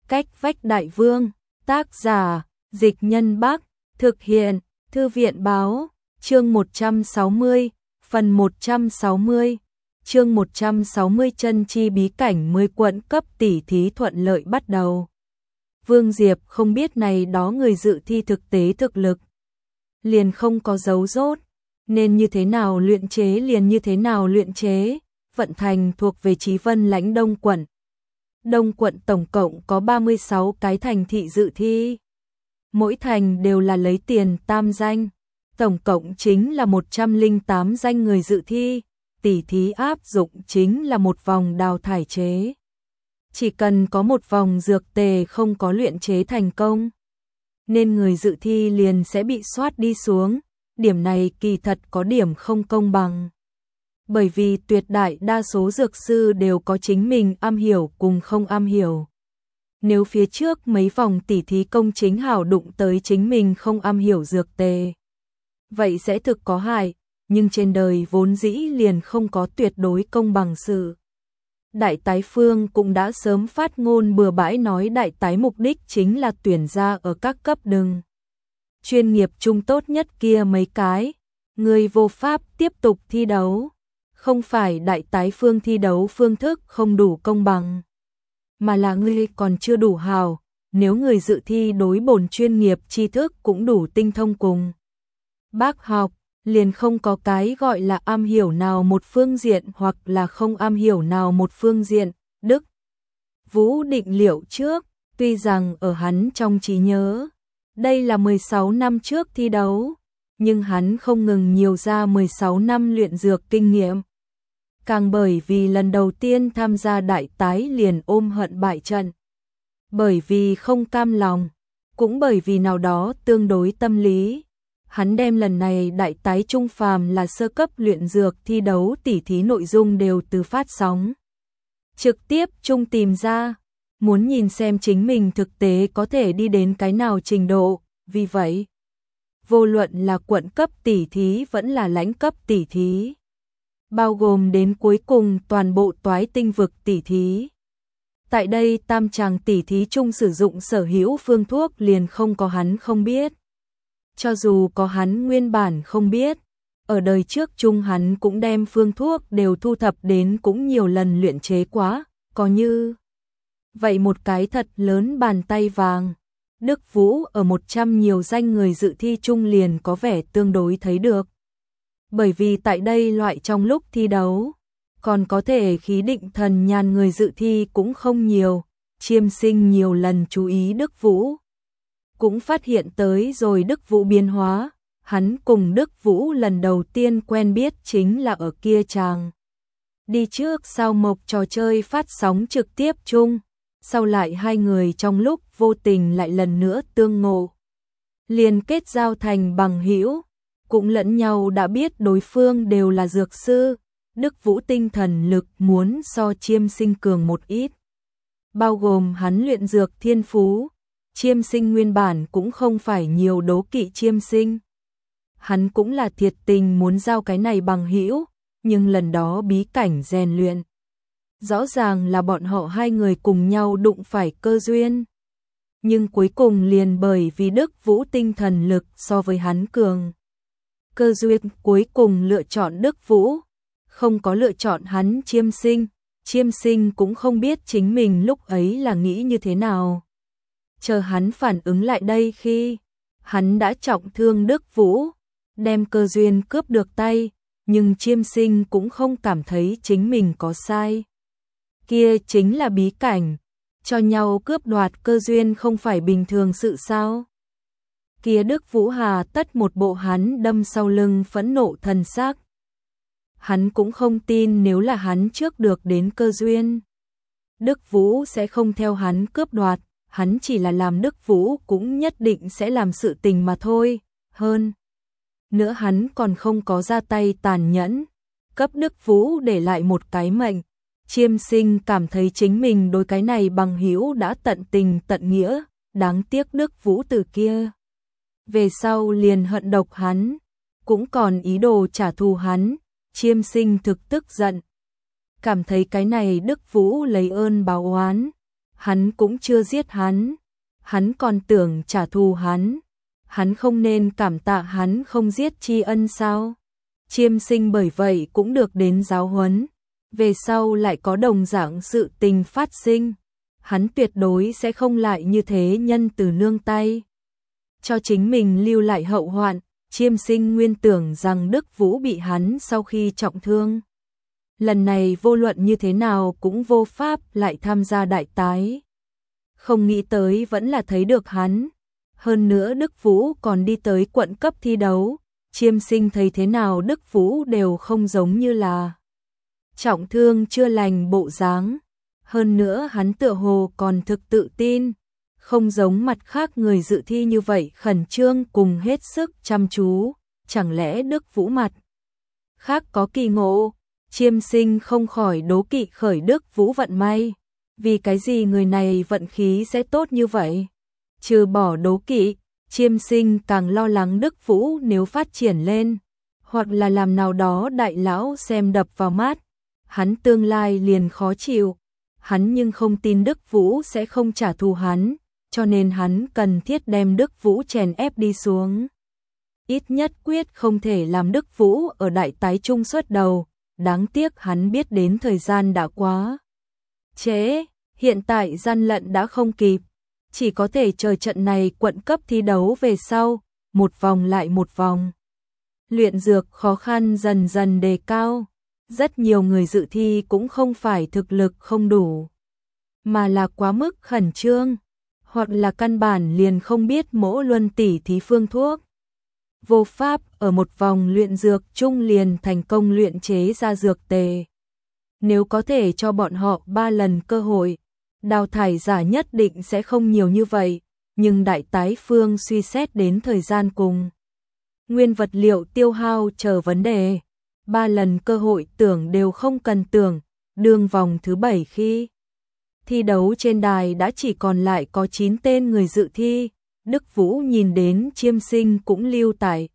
Cách vách đại vương, tác giả, Dịch Nhân Bắc, thực hiện, Thư viện báo, chương 160, phần 160, chương 160 chân chi bí cảnh 10 quận cấp tỷ thí thuận lợi bắt đầu. Vương Diệp không biết này đó người dự thi thực tế thực lực, liền không có dấu rốt, nên như thế nào luyện chế liền như thế nào luyện chế. Vận thành thuộc về Chí Vân lãnh Đông quận. Đông quận tổng cộng có 36 cái thành thị dự thi. Mỗi thành đều là lấy tiền tam danh. Tổng cộng chính là 108 danh người dự thi. Tỷ thí áp dụng chính là một vòng đào thải chế. Chỉ cần có một vòng dược tề không có luyện chế thành công, nên người dự thi liền sẽ bị soát đi xuống. Điểm này kỳ thật có điểm không công bằng. Bởi vì tuyệt đại đa số dược sư đều có chính mình am hiểu cùng không am hiểu. Nếu phía trước mấy vòng tỉ thí công chính hảo đụng tới chính mình không am hiểu dược tề, vậy sẽ thực có hại, nhưng trên đời vốn dĩ liền không có tuyệt đối công bằng sự. Đại tái phương cũng đã sớm phát ngôn bừa bãi nói đại tái mục đích chính là tuyển ra ở các cấp đừng. Chuyên nghiệp trung tốt nhất kia mấy cái, người vô pháp tiếp tục thi đấu. Không phải đại tái phương thi đấu phương thức không đủ công bằng, mà là ngươi còn chưa đủ hào. Nếu người dự thi đối bổn chuyên nghiệp tri thức cũng đủ tinh thông cùng bác học, liền không có cái gọi là am hiểu nào một phương diện hoặc là không am hiểu nào một phương diện. Đức Vũ định liệu trước, tuy rằng ở hắn trong trí nhớ, đây là 16 năm trước thi đấu, nhưng hắn không ngừng nhiều ra 16 năm luyện dược kinh nghiệm. Càng bởi vì lần đầu tiên tham gia đại tái liền ôm hận bại trận. Bởi vì không cam lòng, cũng bởi vì nào đó tương đối tâm lý. Hắn đem lần này đại tái trung phàm là sơ cấp luyện dược thi đấu tỉ thí nội dung đều từ phát sóng trực tiếp trung tìm ra, muốn nhìn xem chính mình thực tế có thể đi đến cái nào trình độ. Vì vậy, vô luận là quận cấp tỉ thí vẫn là lãnh cấp tỉ thí, bao gồm đến cuối cùng toàn bộ toái tinh vực tỉ thí. Tại đây tam tràng tỉ thí chung sử dụng sở hữu phương thuốc liền không có hắn không biết. Cho dù có hắn nguyên bản không biết, ở đời trước chung hắn cũng đem phương thuốc đều thu thập đến cũng nhiều lần luyện chế quá, có như vậy một cái thật lớn bàn tay vàng. Đức Vũ ở 100 nhiều danh người dự thi chung liền có vẻ tương đối thấy được. Bởi vì tại đây loại trong lúc thi đấu, còn có thể khí định thần nhàn người dự thi cũng không nhiều. Chiêm Sinh nhiều lần chú ý Đức Vũ, cũng phát hiện tới rồi Đức Vũ biến hóa. Hắn cùng Đức Vũ lần đầu tiên quen biết chính là ở kia chàng đi trước sao mộc trò chơi phát sóng trực tiếp chung. Sau lại hai người trong lúc vô tình lại lần nữa tương ngộ, liền kết giao thành bằng hữu, cũng lẫn nhau đã biết đối phương đều là dược sư. Đức Vũ tinh thần lực muốn so Chiêm Sinh cường một ít, bao gồm hắn luyện dược thiên phú. Chiêm Sinh nguyên bản cũng không phải nhiều đố kỵ Chiêm Sinh, hắn cũng là thiệt tình muốn giao cái này bằng hữu, nhưng lần đó bí cảnh rèn luyện, rõ ràng là bọn họ hai người cùng nhau đụng phải cơ duyên. Nhưng cuối cùng liền bởi vì Đức Vũ tinh thần lực so với hắn cường, cơ duyên cuối cùng lựa chọn Đức Vũ, không có lựa chọn hắn Chiêm Sinh. Chiêm Sinh cũng không biết chính mình lúc ấy là nghĩ như thế nào. Chờ hắn phản ứng lại đây khi hắn đã trọng thương Đức Vũ, đem cơ duyên cướp được tay, nhưng Chiêm Sinh cũng không cảm thấy chính mình có sai. Kia chính là bí cảnh, cho nhau cướp đoạt cơ duyên không phải bình thường sự sao? Kia Đức Vũ hà tất một bộ hắn đâm sau lưng phẫn nộ thần sắc. Hắn cũng không tin nếu là hắn trước được đến cơ duyên, Đức Vũ sẽ không theo hắn cướp đoạt. Hắn chỉ là làm Đức Vũ cũng nhất định sẽ làm sự tình mà thôi. Hơn nữa hắn còn không có ra tay tàn nhẫn, cấp Đức Vũ để lại một cái mệnh. Chiêm Sinh cảm thấy chính mình đối cái này bằng hữu đã tận tình tận nghĩa, đáng tiếc Đức Vũ từ kia về sau liền hận độc hắn, cũng còn ý đồ trả thù hắn. Chiêm Sinh thực tức giận, cảm thấy cái này Đức Vũ lấy ơn báo oán. hắn cũng chưa giết hắn còn tưởng trả thù hắn không nên cảm tạ hắn không giết tri ân sao? Chiêm Sinh bởi vậy cũng được đến giáo huấn, về sau lại có đồng dạng sự tình phát sinh, hắn tuyệt đối sẽ không lại như thế nhân từ nương tay. Cho chính mình lưu lại hậu hoạn, Chiêm Sinh nguyên tưởng rằng Đức Vũ bị hắn sau khi trọng thương. Lần này vô luận như thế nào cũng vô pháp lại tham gia đại tái. Không nghĩ tới vẫn là thấy được hắn. Hơn nữa Đức Vũ còn đi tới quận cấp thi đấu. Chiêm Sinh thấy thế nào Đức Vũ đều không giống như là trọng thương chưa lành bộ dáng. Hơn nữa hắn tựa hồ còn thực tự tin. Không giống mặt khác người dự thi như vậy khẩn trương cùng hết sức chăm chú. Chẳng lẽ Đức Vũ mặt khác có kỳ ngộ? Chiêm Sinh không khỏi đố kỵ khởi Đức Vũ vận may. Vì cái gì người này vận khí sẽ tốt như vậy? Trừ bỏ đố kỵ, Chiêm Sinh càng lo lắng Đức Vũ nếu phát triển lên, hoặc là làm nào đó đại lão xem đập vào mắt, hắn tương lai liền khó chịu. Hắn nhưng không tin Đức Vũ sẽ không trả thù hắn, cho nên hắn cần thiết đem Đức Vũ chèn ép đi xuống. Ít nhất quyết không thể làm Đức Vũ ở đại tái trung xuất đầu, đáng tiếc hắn biết đến thời gian đã quá trễ, hiện tại gian lận đã không kịp, chỉ có thể chờ trận này quận cấp thi đấu về sau, một vòng lại một vòng. Luyện dược khó khăn dần dần đề cao, rất nhiều người dự thi cũng không phải thực lực không đủ, mà là quá mức khẩn trương, hoặc là căn bản liền không biết mỗi luân tỉ thí phương thuốc. Vô pháp ở một vòng luyện dược chung liền thành công luyện chế ra dược tề. Nếu có thể cho bọn họ 3 lần cơ hội, đào thải giả nhất định sẽ không nhiều như vậy, nhưng đại tái phương suy xét đến thời gian cùng nguyên vật liệu tiêu hao chờ vấn đề. 3 lần cơ hội tưởng đều không cần tưởng, đương vòng thứ 7 khi thi đấu trên đài đã chỉ còn lại có 9 tên người dự thi. Đức Vũ nhìn đến Chiêm Sinh cũng lưu tại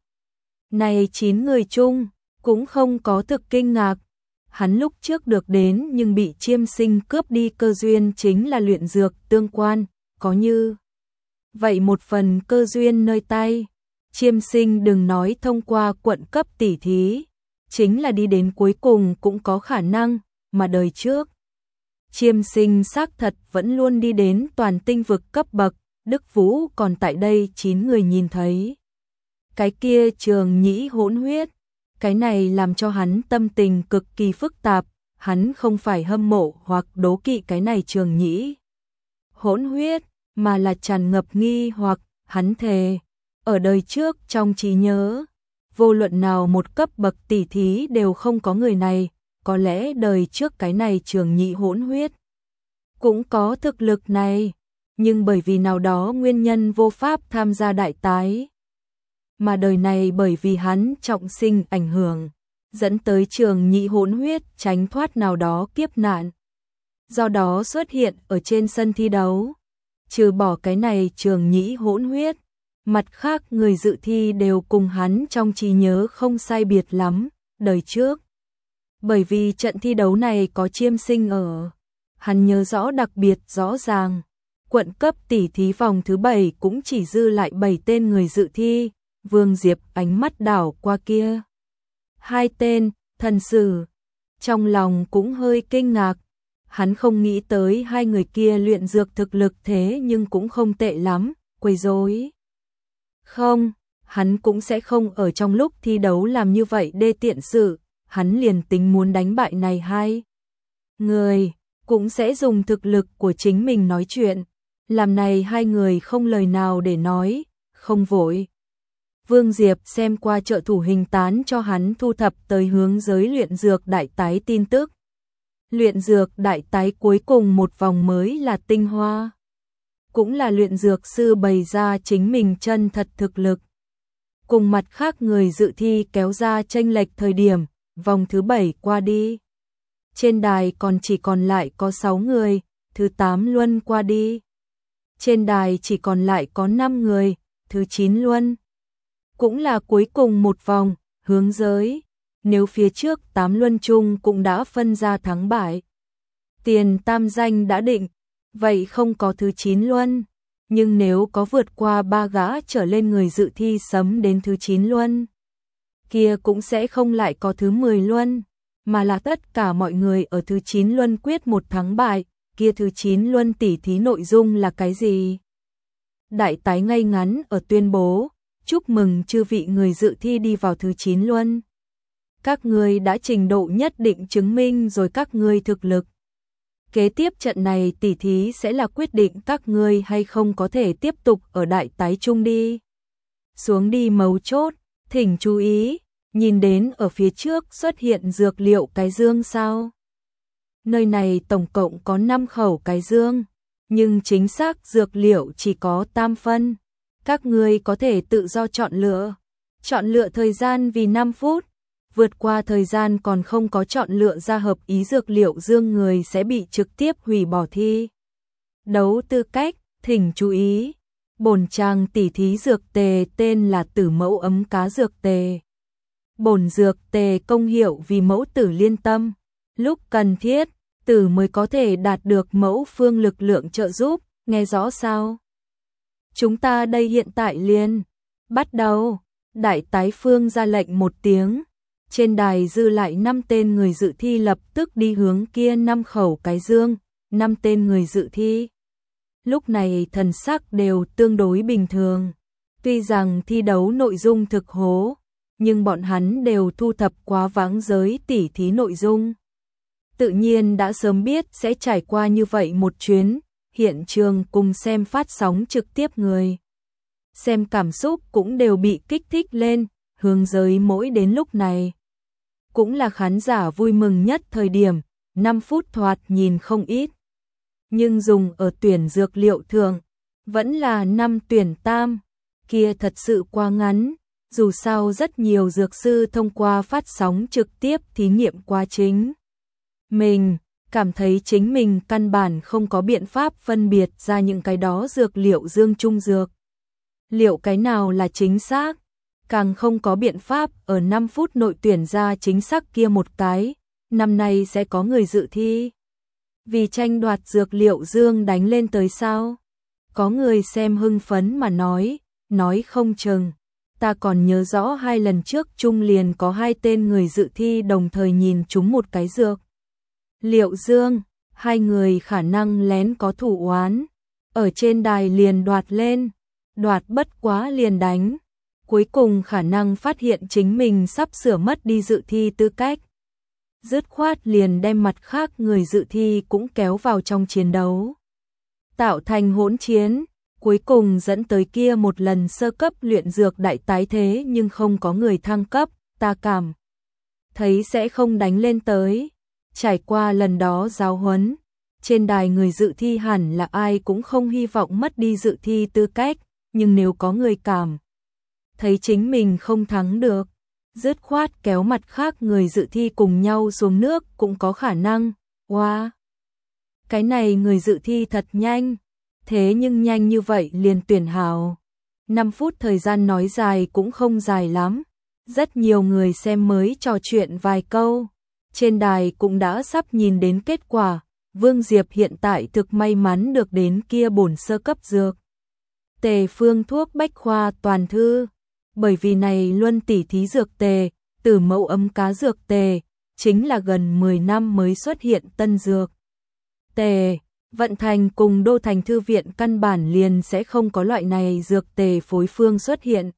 này 9 người chung, cũng không có thực kinh ngạc. Hắn lúc trước được đến nhưng bị Chiêm Sinh cướp đi cơ duyên chính là luyện dược tương quan, có như vậy một phần cơ duyên nơi tay. Chiêm Sinh đừng nói thông qua quận cấp tỉ thí, chính là đi đến cuối cùng cũng có khả năng, mà đời trước Chiêm Sinh xác thật vẫn luôn đi đến toàn tinh vực cấp bậc. Đức Vũ còn tại đây 9 người nhìn thấy cái kia Trường Nhĩ hỗn huyết, cái này làm cho hắn tâm tình cực kỳ phức tạp, hắn không phải hâm mộ hoặc đố kỵ cái này Trường Nhĩ hỗn huyết, mà là tràn ngập nghi hoặc. Hắn thề ở đời trước trong trí nhớ, vô luận nào một cấp bậc tỷ thí đều không có người này, có lẽ đời trước cái này Trường Nhĩ hỗn huyết cũng có thực lực này, nhưng bởi vì nào đó nguyên nhân vô pháp tham gia đại tái. Mà đời này bởi vì hắn trọng sinh ảnh hưởng, dẫn tới Trường Nhĩ hỗn huyết tránh thoát nào đó kiếp nạn. Do đó xuất hiện ở trên sân thi đấu. Trừ bỏ cái này Trường Nhĩ hỗn huyết, mặt khác người dự thi đều cùng hắn trong trí nhớ không sai biệt lắm, đời trước. Bởi vì trận thi đấu này có Chiêm Sinh ở, hắn nhớ rõ đặc biệt rõ ràng. Quận cấp tỉ thí vòng thứ 7 cũng chỉ dư lại 7 tên người dự thi. Vương Diệp ánh mắt đảo qua kia 2 tên, thần sử, trong lòng cũng hơi kinh ngạc. Hắn không nghĩ tới 2 người kia luyện dược thực lực thế nhưng cũng không tệ lắm, quấy rối. Không, hắn cũng sẽ không ở trong lúc thi đấu làm như vậy đê tiện sự, hắn liền tính muốn đánh bại này 2 người, cũng sẽ dùng thực lực của chính mình nói chuyện. Làm này 2 người không lời nào để nói, không vội. Vương Diệp xem qua trợ thủ hình tán cho hắn thu thập tới hướng giới luyện dược đại tái tin tức. Luyện dược đại tái cuối cùng một vòng mới là tinh hoa. Cũng là luyện dược sư bày ra chính mình chân thật thực lực. Cùng mặt khác người dự thi kéo ra chênh lệch thời điểm, vòng thứ 7 qua đi. Trên đài còn chỉ còn lại có 6 người, thứ 8 luân qua đi. Trên đài chỉ còn lại có 5 người, thứ 9 luân. Cũng là cuối cùng một vòng, hướng giới. Nếu phía trước 8 luân chung cũng đã phân ra thắng bại. Tiền tam danh đã định, vậy không có thứ 9 luân, nhưng nếu có vượt qua 3 gã trở lên người dự thi sấm đến thứ 9 luân, kia cũng sẽ không lại có thứ 10 luân, mà là tất cả mọi người ở thứ 9 luân quyết một thắng bại, kia thứ 9 luân tỉ thí nội dung là cái gì? Đại tái ngay ngắn ở tuyên bố, chúc mừng chư vị người dự thi đi vào thứ 9 luân. Các ngươi đã trình độ nhất định chứng minh rồi các ngươi thực lực. Kế tiếp trận này tỉ thí sẽ là quyết định các ngươi hay không có thể tiếp tục ở đại tái chung đi. Xuống đi mấu chốt, thỉnh chú ý, nhìn đến ở phía trước xuất hiện dược liệu cái dương sao. Nơi này tổng cộng có 5 khẩu cái dương, nhưng chính xác dược liệu chỉ có tam phân. Các ngươi có thể tự do chọn lựa. Chọn lựa thời gian vì 5 phút. Vượt qua thời gian còn không có chọn lựa ra hợp ý dược liệu dương người sẽ bị trực tiếp hủy bỏ thi. Đấu tư cách, thỉnh chú ý. Bổn chàng tỉ thí dược tề tên là Tử Mẫu Ấm Cá Dược Tề. Bổn dược tề công hiệu vì mẫu tử liên tâm. Lúc cần thiết, tử mới có thể đạt được mẫu phương lực lượng trợ giúp, nghe rõ sao? Chúng ta đây hiện tại liền. Bắt đầu, đại tái phương ra lệnh một tiếng. Trên đài dư lại 5 tên người dự thi lập tức đi hướng kia 5 khẩu cái dương, 5 tên người dự thi. Lúc này thần sắc đều tương đối bình thường. Tuy rằng thi đấu nội dung thực hố, nhưng bọn hắn đều thu thập quá vãng giới tỉ thí nội dung. Tự nhiên đã sớm biết sẽ trải qua như vậy một chuyến, hiện trường cùng xem phát sóng trực tiếp người. Xem cảm xúc cũng đều bị kích thích lên, hướng giới mỗi đến lúc này. Cũng là khán giả vui mừng nhất thời điểm, 5 phút thoạt nhìn không ít. Nhưng dùng ở tuyển dược liệu thường, vẫn là 5 tuyển tam, kia thật sự quá ngắn. Dù sao rất nhiều dược sư thông qua phát sóng trực tiếp thí nghiệm quá chính. Mình cảm thấy chính mình căn bản không có biện pháp phân biệt ra những cái đó dược liệu dương trung dược. Liệu cái nào là chính xác? Càng không có biện pháp ở 5 phút nội tuyển ra chính xác kia một cái. Năm nay sẽ có người dự thi. Vì tranh đoạt dược liệu dương đánh lên tới sao? Có người xem hưng phấn mà nói không chừng. Ta còn nhớ rõ 2 lần trước chung liền có 2 tên người dự thi đồng thời nhìn trúng một cái dược liệu dương, 2 người khả năng lén có thủ oán, ở trên đài liền đoạt lên, đoạt bất quá liền đánh, cuối cùng khả năng phát hiện chính mình sắp sửa mất đi dự thi tư cách. Dứt khoát liền đem mặt khác người dự thi cũng kéo vào trong chiến đấu. Tạo thành hỗn chiến, cuối cùng dẫn tới kia một lần sơ cấp luyện dược đại tái thế nhưng không có người thăng cấp, ta cảm thấy sẽ không đánh lên tới. Trải qua lần đó giáo huấn, trên đài người dự thi hẳn là ai cũng không hy vọng mất đi dự thi tư cách, nhưng nếu có người cảm thấy chính mình không thắng được, dứt khoát kéo mặt khác người dự thi cùng nhau xuống nước cũng có khả năng. Wow! Cái này người dự thi thật nhanh, thế nhưng nhanh như vậy liền tuyển hào. 5 phút thời gian nói dài cũng không dài lắm, rất nhiều người xem mới trò chuyện vài câu. Trên đài cũng đã sắp nhìn đến kết quả, Vương Diệp hiện tại thực may mắn được đến kia bổn sơ cấp dược. Tề phương thuốc bách khoa toàn thư, bởi vì này luân tỉ thí dược tề, Tử Mẫu Ấm Cá Dược Tề, chính là gần 10 năm mới xuất hiện tân dược. Tề, vận thành cùng đô thành thư viện căn bản liền sẽ không có loại này dược tề phối phương xuất hiện.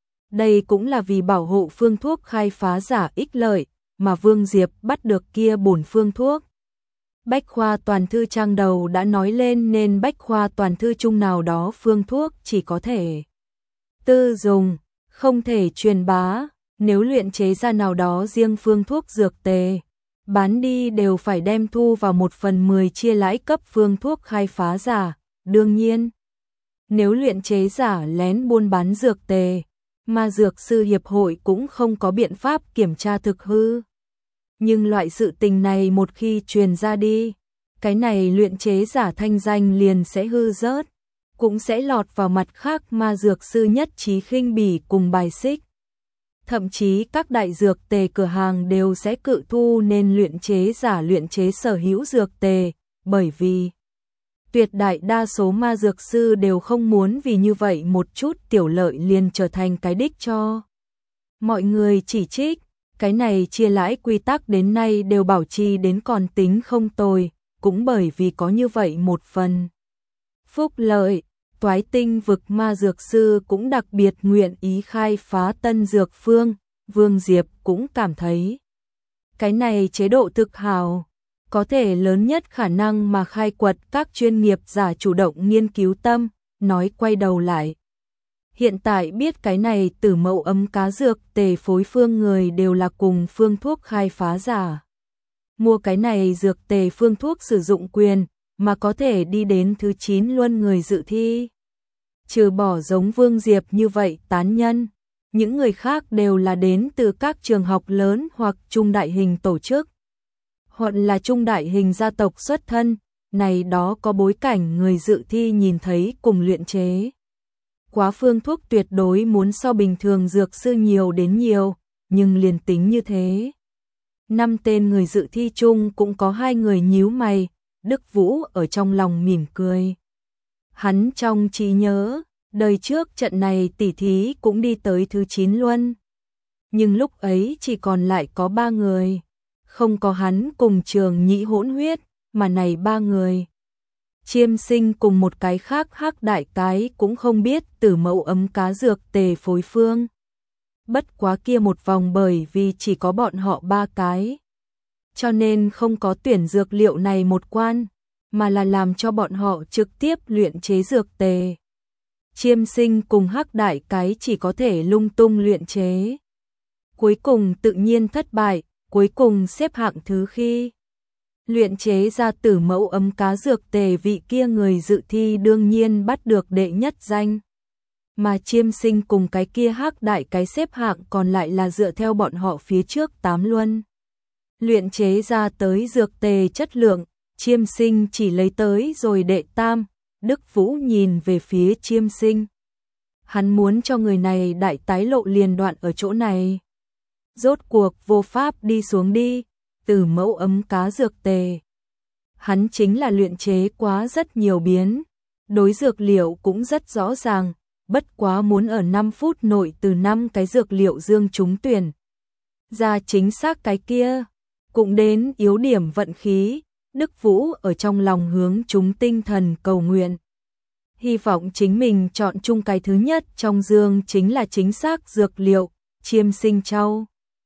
Đây cũng là vì bảo hộ phương thuốc khai phá giả ích lợi, mà Vương Diệp bắt được kia bổn phương thuốc. Bách khoa toàn thư trang đầu đã nói lên nên bách khoa toàn thư chung nào đó phương thuốc chỉ có thể tư dùng, không thể truyền bá, nếu luyện chế ra nào đó riêng phương thuốc dược tề, bán đi đều phải đem thu vào 1/10 chia lãi cấp phương thuốc khai phá giả. Đương nhiên, nếu luyện chế giả lén buôn bán dược tề, mà dược sư hiệp hội cũng không có biện pháp kiểm tra thực hư. Nhưng loại sự tình này một khi truyền ra đi, cái này luyện chế giả thanh danh liền sẽ hư rớt, cũng sẽ lọt vào mặt khác mà dược sư nhất trí khinh bỉ cùng bài xích. Thậm chí các đại dược tề cửa hàng đều sẽ cự thu nên luyện chế giả luyện chế sở hữu dược tề, bởi vì Tuyệt đại đa số ma dược sư đều không muốn vì như vậy một chút tiểu lợi liền trở thành cái đích cho mọi người chỉ trích. Cái này chia lãi quy tắc đến nay đều bảo trì đến còn tính không tồi, cũng bởi vì có như vậy một phần phúc lợi. Toái Tinh vực ma dược sư cũng đặc biệt nguyện ý khai phá tân dược phương, Vương Diệp cũng cảm thấy cái này chế độ thực hào, có thể lớn nhất khả năng mà khai quật các chuyên nghiệp giả chủ động nghiên cứu tâm, nói quay đầu lại. Hiện tại biết cái này Tử Mẫu ấm cá dược tề phối phương người đều là cùng phương thuốc khai phá giả. Mua cái này dược tề phương thuốc sử dụng quyền, mà có thể đi đến thứ 9 luân người dự thi. Trừ bỏ giống Vương Diệp như vậy tán nhân, những người khác đều là đến từ các trường học lớn hoặc trung đại hình tổ chức, hoặc là trung đại hình gia tộc xuất thân, này đó có bối cảnh người dự thi nhìn thấy cùng luyện chế. Quá phương thuốc tuyệt đối muốn so bình thường dược sư nhiều đến nhiều, nhưng liền tính như thế. 5 tên người dự thi chung cũng có 2 người nhíu mày, Đức Vũ ở trong lòng mỉm cười. Hắn trong trí nhớ, đời trước trận này tỉ thí cũng đi tới thứ 9 luân. Nhưng lúc ấy chỉ còn lại có 3 người, không có hắn cùng Trường Nhĩ hỗn huyết, mà này 3 người. Chiêm Sinh cùng một cái khác hắc đại cái cũng không biết Tử Mẫu ấm cá dược tề phối phương. Bất quá kia một vòng bởi vì chỉ có bọn họ 3 cái, cho nên không có tuyển dược liệu này một quan, mà là làm cho bọn họ trực tiếp luyện chế dược tề. Chiêm Sinh cùng hắc đại cái chỉ có thể lung tung luyện chế. Cuối cùng tự nhiên thất bại, cuối cùng xếp hạng thứ khi luyện chế ra Tử Mẫu ấm cá dược tề vị kia người dự thi đương nhiên bắt được đệ nhất danh. Mà Chiêm Sinh cùng cái kia hắc đại cái xếp hạng còn lại là dựa theo bọn họ phía trước 8 luân. Luyện chế ra tới dược tề chất lượng, Chiêm Sinh chỉ lấy tới rồi đệ tam. Đức Vũ nhìn về phía Chiêm Sinh. Hắn muốn cho người này đại tái lộ liền đoạn ở chỗ này. Rốt cuộc vô pháp đi xuống đi, Tử Mẫu ấm cá dược tề. Hắn chính là luyện chế quá rất nhiều biến, đối dược liệu cũng rất rõ ràng, bất quá muốn ở 5 phút nội từ 5 cái dược liệu dương trúng tuyển. Ra chính xác cái kia, cũng đến yếu điểm vận khí. Đức Vũ ở trong lòng hướng chúng tinh thần cầu nguyện. Hy vọng chính mình chọn chung cái thứ nhất trong dương chính là chính xác dược liệu. Chiêm Sinh trao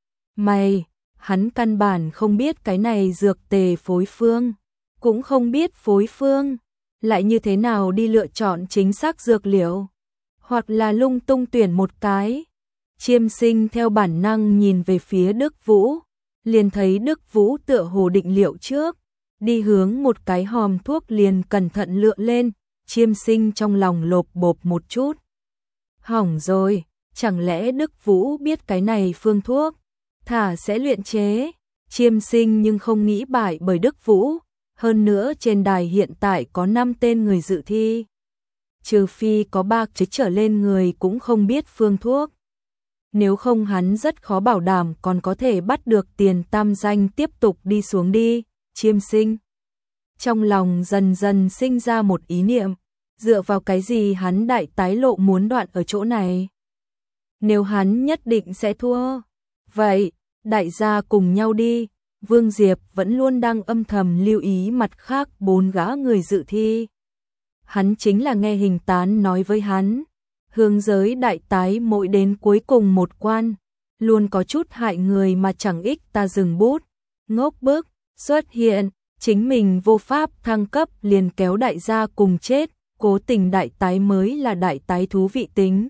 mày, hắn căn bản không biết cái này dược tề phối phương, cũng không biết phối phương, lại như thế nào đi lựa chọn chính xác dược liệu, hoặc là lung tung tuyển một cái. Chiêm Sinh theo bản năng nhìn về phía Đức Vũ, liền thấy Đức Vũ tựa hồ định liệu trước. Đi hướng một cái hòm thuốc liền cẩn thận lựa lên, Chiêm Sinh trong lòng lộp bộp một chút. Hỏng rồi, chẳng lẽ Đức Vũ biết cái này phương thuốc, thả sẽ luyện chế. Chiêm Sinh nhưng không nghĩ bại bởi Đức Vũ, hơn nữa trên đài hiện tại có 5 tên người dự thi. Trừ phi có 3 chế trở lên người cũng không biết phương thuốc. Nếu không hắn rất khó bảo đảm còn có thể bắt được tiền tam danh tiếp tục đi xuống đi. Chiêm Sinh trong lòng dần dần sinh ra một ý niệm, dựa vào cái gì hắn đại tái lộ muốn đoạn ở chỗ này? Nếu hắn nhất định sẽ thua, vậy đại gia cùng nhau đi. Vương Diệp vẫn luôn đang âm thầm lưu ý mặt khác 4 gã người dự thi. Hắn chính là nghe Hình Tán nói với hắn, hướng giới đại tái mỗi đến cuối cùng một quan, luôn có chút hại người mà chẳng ích ta dừng bút, ngốc bức. Xuất hiện, chính mình vô pháp thăng cấp liền kéo đại gia cùng chết, cố tình đại tái mới là đại tái thú vị tính.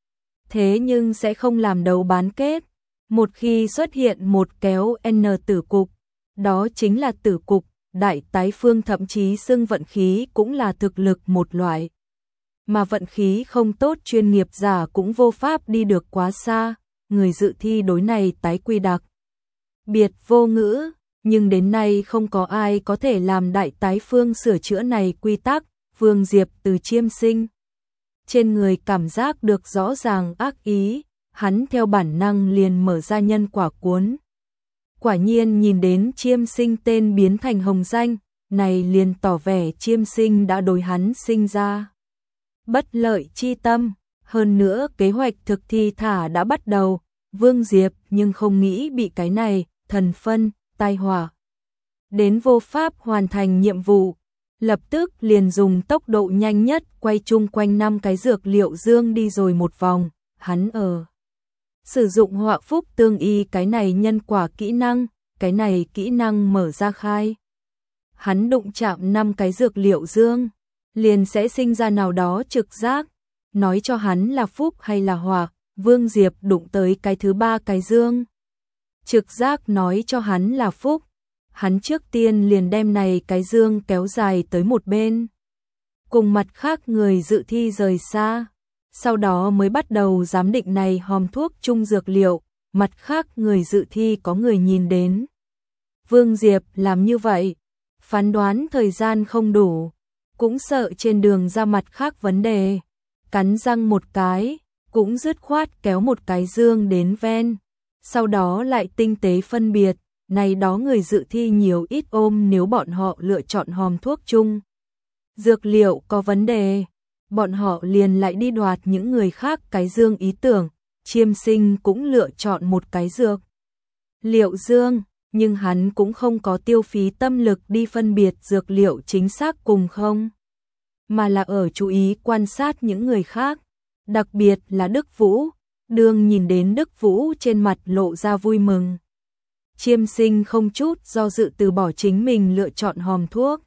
Thế nhưng sẽ không làm đấu bán kết, một khi xuất hiện một kéo N tử cục, đó chính là tử cục, đại tái phương thậm chí xưng vận khí cũng là thực lực một loại. Mà vận khí không tốt chuyên nghiệp giả cũng vô pháp đi được quá xa, người dự thi đối này tái quy đặc biệt vô ngữ. Nhưng đến nay không có ai có thể làm đại tái phương sửa chữa này quy tắc. Vương Diệp từ Chiêm Sinh trên người cảm giác được rõ ràng ác ý, hắn theo bản năng liền mở ra nhân quả cuốn. Quả nhiên nhìn đến Chiêm Sinh tên biến thành hồng danh, này liền tỏ vẻ Chiêm Sinh đã đối hắn sinh ra bất lợi chi tâm, hơn nữa kế hoạch thực thi thả đã bắt đầu, Vương Diệp nhưng không nghĩ bị cái này thần phân tai họa đến vô pháp hoàn thành nhiệm vụ, lập tức liền dùng tốc độ nhanh nhất quay chung quanh 5 cái dược liệu dương đi rồi một vòng, hắn sử dụng họa phúc tương y cái này nhân quả kỹ năng, cái này kỹ năng mở ra khai. Hắn đụng chạm 5 cái dược liệu dương, liền sẽ sinh ra nào đó trực giác, nói cho hắn là phúc hay là họa. Vương Diệp đụng tới cái thứ 3 cái dương. Trực giác nói cho hắn là phúc, hắn trước tiên liền đem này cái dương kéo dài tới một bên, cùng mặt khác người dự thi rời xa, sau đó mới bắt đầu giám định này hòm thuốc chung dược liệu, mặt khác người dự thi có người nhìn đến. Vương Diệp làm như vậy, phán đoán thời gian không đủ, cũng sợ trên đường ra mặt khác vấn đề, cắn răng một cái, cũng dứt khoát kéo một cái dương đến ven, sau đó lại tinh tế phân biệt, này đó người dự thi nhiều ít ôm nếu bọn họ lựa chọn hòm thuốc chung. Dược liệu có vấn đề, bọn họ liền lại đi đoạt những người khác cái dương ý tưởng, Chiêm Sinh cũng lựa chọn một cái dược liệu dương, nhưng hắn cũng không có tiêu phí tâm lực đi phân biệt dược liệu chính xác cùng không, mà là ở chú ý quan sát những người khác, đặc biệt là Đức Vũ, đương nhìn đến Đức Vũ trên mặt lộ ra vui mừng. Chiêm Sinh không chút do dự từ bỏ chính mình lựa chọn hòm thuốc,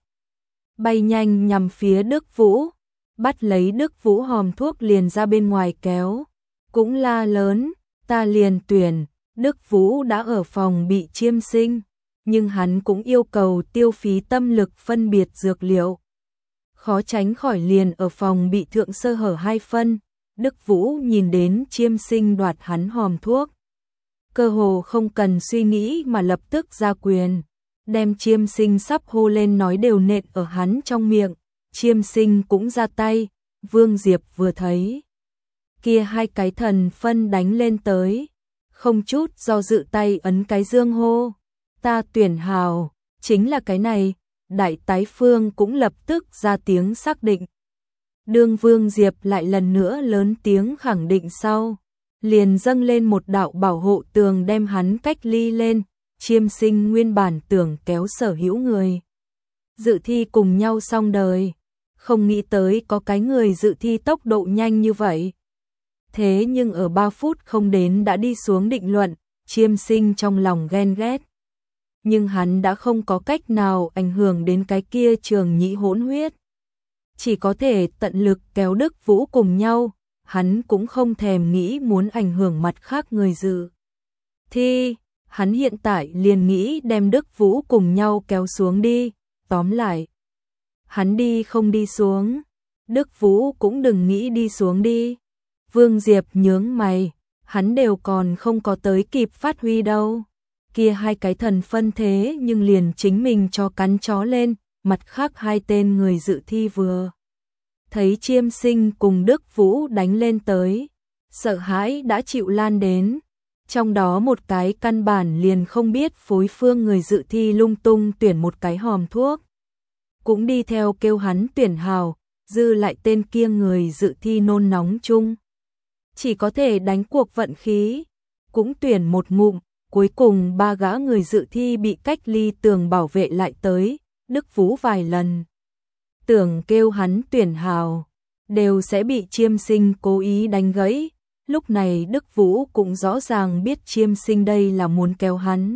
bay nhanh nhằm phía Đức Vũ, bắt lấy Đức Vũ hòm thuốc liền ra bên ngoài kéo, cũng la lớn, ta liền tuyển. Đức Vũ đã ở phòng bị Chiêm Sinh, nhưng hắn cũng yêu cầu tiêu phí tâm lực phân biệt dược liệu. Khó tránh khỏi liền ở phòng bị thượng sơ hở 2 phân, Đức Vũ nhìn đến Chiêm Sinh đoạt hắn hòm thuốc. Cơ hồ không cần suy nghĩ mà lập tức ra quyền, đem Chiêm Sinh sắp hô lên nói đều nện ở hắn trong miệng, Chiêm Sinh cũng ra tay, Vương Diệp vừa thấy. Kia 2 cái thần phân đánh lên tới, không chút do dự tay ấn cái dương hô, ta tuyển hào, chính là cái này, Đại Tái Phương cũng lập tức ra tiếng xác định. Đương Vương Diệp lại lần nữa lớn tiếng khẳng định sau, liền dâng lên một đạo bảo hộ tường đem hắn cách ly lên, Chiêm Sinh nguyên bản tưởng kéo sở hữu người dự thi cùng nhau xong đời, không nghĩ tới có cái người dự thi tốc độ nhanh như vậy. Thế nhưng ở 3 phút không đến đã đi xuống định luận, Chiêm Sinh trong lòng ghen ghét. Nhưng hắn đã không có cách nào ảnh hưởng đến cái kia Trường Nhĩ hỗn huyết. Chỉ có thể tận lực kéo Đức Vũ cùng nhau, hắn cũng không thèm nghĩ muốn ảnh hưởng mặt khác người dự thi. Hắn hiện tại liền nghĩ đem Đức Vũ cùng nhau kéo xuống đi, tóm lại. Hắn đi không đi xuống, Đức Vũ cũng đừng nghĩ đi xuống đi. Vương Diệp nhướng mày, hắn đều còn không có tới kịp phát huy đâu. Kia 2 cái thần phân thế nhưng liền chính mình cho cắn chó lên, mặt khác 2 tên người dự thi vừa thấy Chiêm Sinh cùng Đức Vũ đánh lên tới, sợ hãi đã chịu lan đến. Trong đó một cái căn bản liền không biết phối phương người dự thi lung tung tuyển một cái hòm thuốc, cũng đi theo kêu hắn tuyển hào, dư lại tên kia người dự thi nôn nóng chung. Chỉ có thể đánh cuộc vận khí, cũng tuyển một ngụm, cuối cùng 3 gã người dự thi bị cách ly tường bảo vệ lại tới, Đức Vũ vài lần tưởng kêu hắn tuyển hào, đều sẽ bị Chiêm Sinh cố ý đánh gãy, lúc này Đức Vũ cũng rõ ràng biết Chiêm Sinh đây là muốn kéo hắn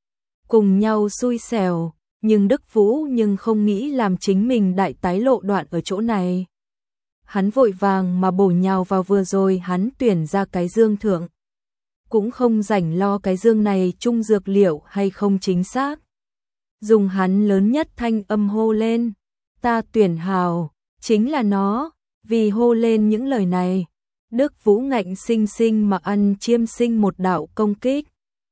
cùng nhau xui xẻo, nhưng Đức Vũ nhưng không nghĩ làm chính mình đại tái lộ đoạn ở chỗ này. Hắn vội vàng mà bổ nhào vào vừa rồi hắn tuyển ra cái dương thượng, cũng không rảnh lo cái dương này chung dược liệu hay không chính xác. Dùng hắn lớn nhất thanh âm hô lên, ta tuyển hào, chính là nó. Vì hô lên những lời này, Đức Vũ ngạnh sinh sinh mà ăn Chiêm Sinh một đạo công kích.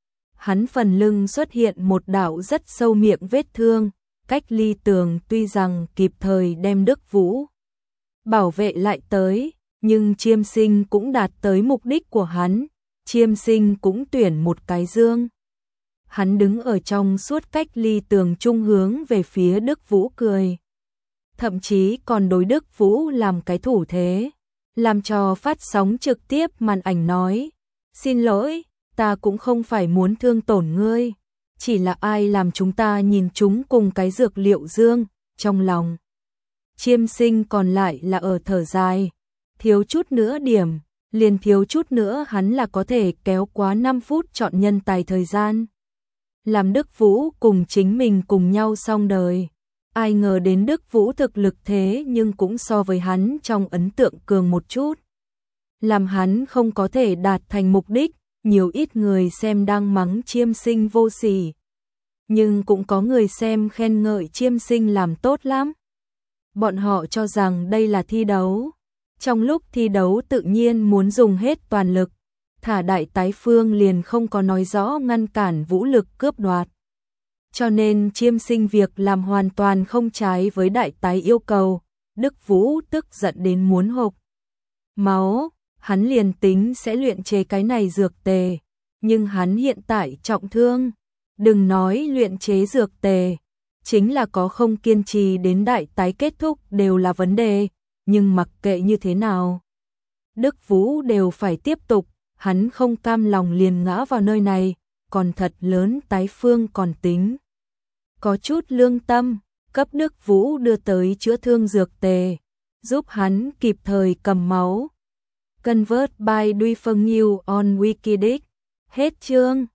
Hắn phần lưng xuất hiện một đạo rất sâu miệng vết thương, cách ly tường tuy rằng kịp thời đem Đức Vũ bảo vệ lại tới, nhưng Chiêm Sinh cũng đạt tới mục đích của hắn, Chiêm Sinh cũng tuyển một cái dương hắn đứng ở trong suốt cách ly tường trung hướng về phía Đức Vũ cười. Thậm chí còn đối Đức Vũ làm cái thủ thế, làm cho phát sóng trực tiếp màn ảnh nói, xin lỗi, ta cũng không phải muốn thương tổn ngươi, chỉ là ai làm chúng ta nhìn chúng cùng cái dược liệu dương, trong lòng. Chiêm Sinh còn lại là ở thở dài, thiếu chút nữa điểm, liền thiếu chút nữa hắn là có thể kéo quá 5 phút chọn nhân tài thời gian. Làm Đức Vũ cùng chính mình cùng nhau xong đời. Ai ngờ đến Đức Vũ thực lực thế nhưng cũng so với hắn trong ấn tượng cường một chút. Làm hắn không có thể đạt thành mục đích, nhiều ít người xem đang mắng Chiêm Sinh vô sỉ. Nhưng cũng có người xem khen ngợi Chiêm Sinh làm tốt lắm. Bọn họ cho rằng đây là thi đấu. Trong lúc thi đấu tự nhiên muốn dùng hết toàn lực, thả Đại Tái Phương liền không có nói rõ ngăn cản vũ lực cướp đoạt. Cho nên Chiêm Sinh việc làm hoàn toàn không trái với Đại Tái yêu cầu, Đức Vũ tức giận đến muốn hộc máu, hắn liền tính sẽ luyện chế cái này dược tề, nhưng hắn hiện tại trọng thương, đừng nói luyện chế dược tề, chính là có không kiên trì đến Đại Tái kết thúc đều là vấn đề, nhưng mặc kệ như thế nào, Đức Vũ đều phải tiếp tục, hắn không cam lòng liền ngã vào nơi này, còn thật lớn Tái Phương còn tính. Có chút lương tâm, cấp Đức Vũ đưa tới chữa thương dược tề, giúp hắn kịp thời cầm máu. Convert by Duy Phân New on Wikileaks. Hết chương.